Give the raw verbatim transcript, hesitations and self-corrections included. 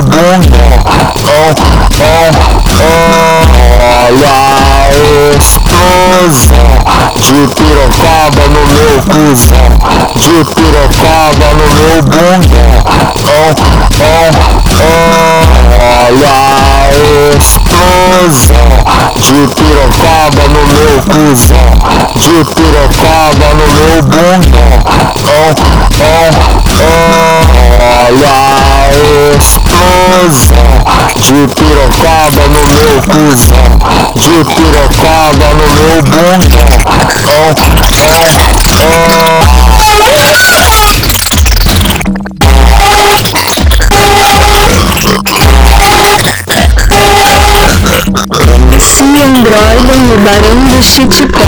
meu bundão. Oh, oh, oh, olha a explosão de pirocaba no meu cuzão, de pirocaba no meu bundão. Oh, oh, oh, olha a explosão de pirocaba no meu cuzão, de pirocaba no meu bundão. Oh, oh, oh, olha a explosão de pirocaba no meu cuzão, de pirocaba no meu bundão. Oh, oh, oh. M C Android no Barão do Chiticó.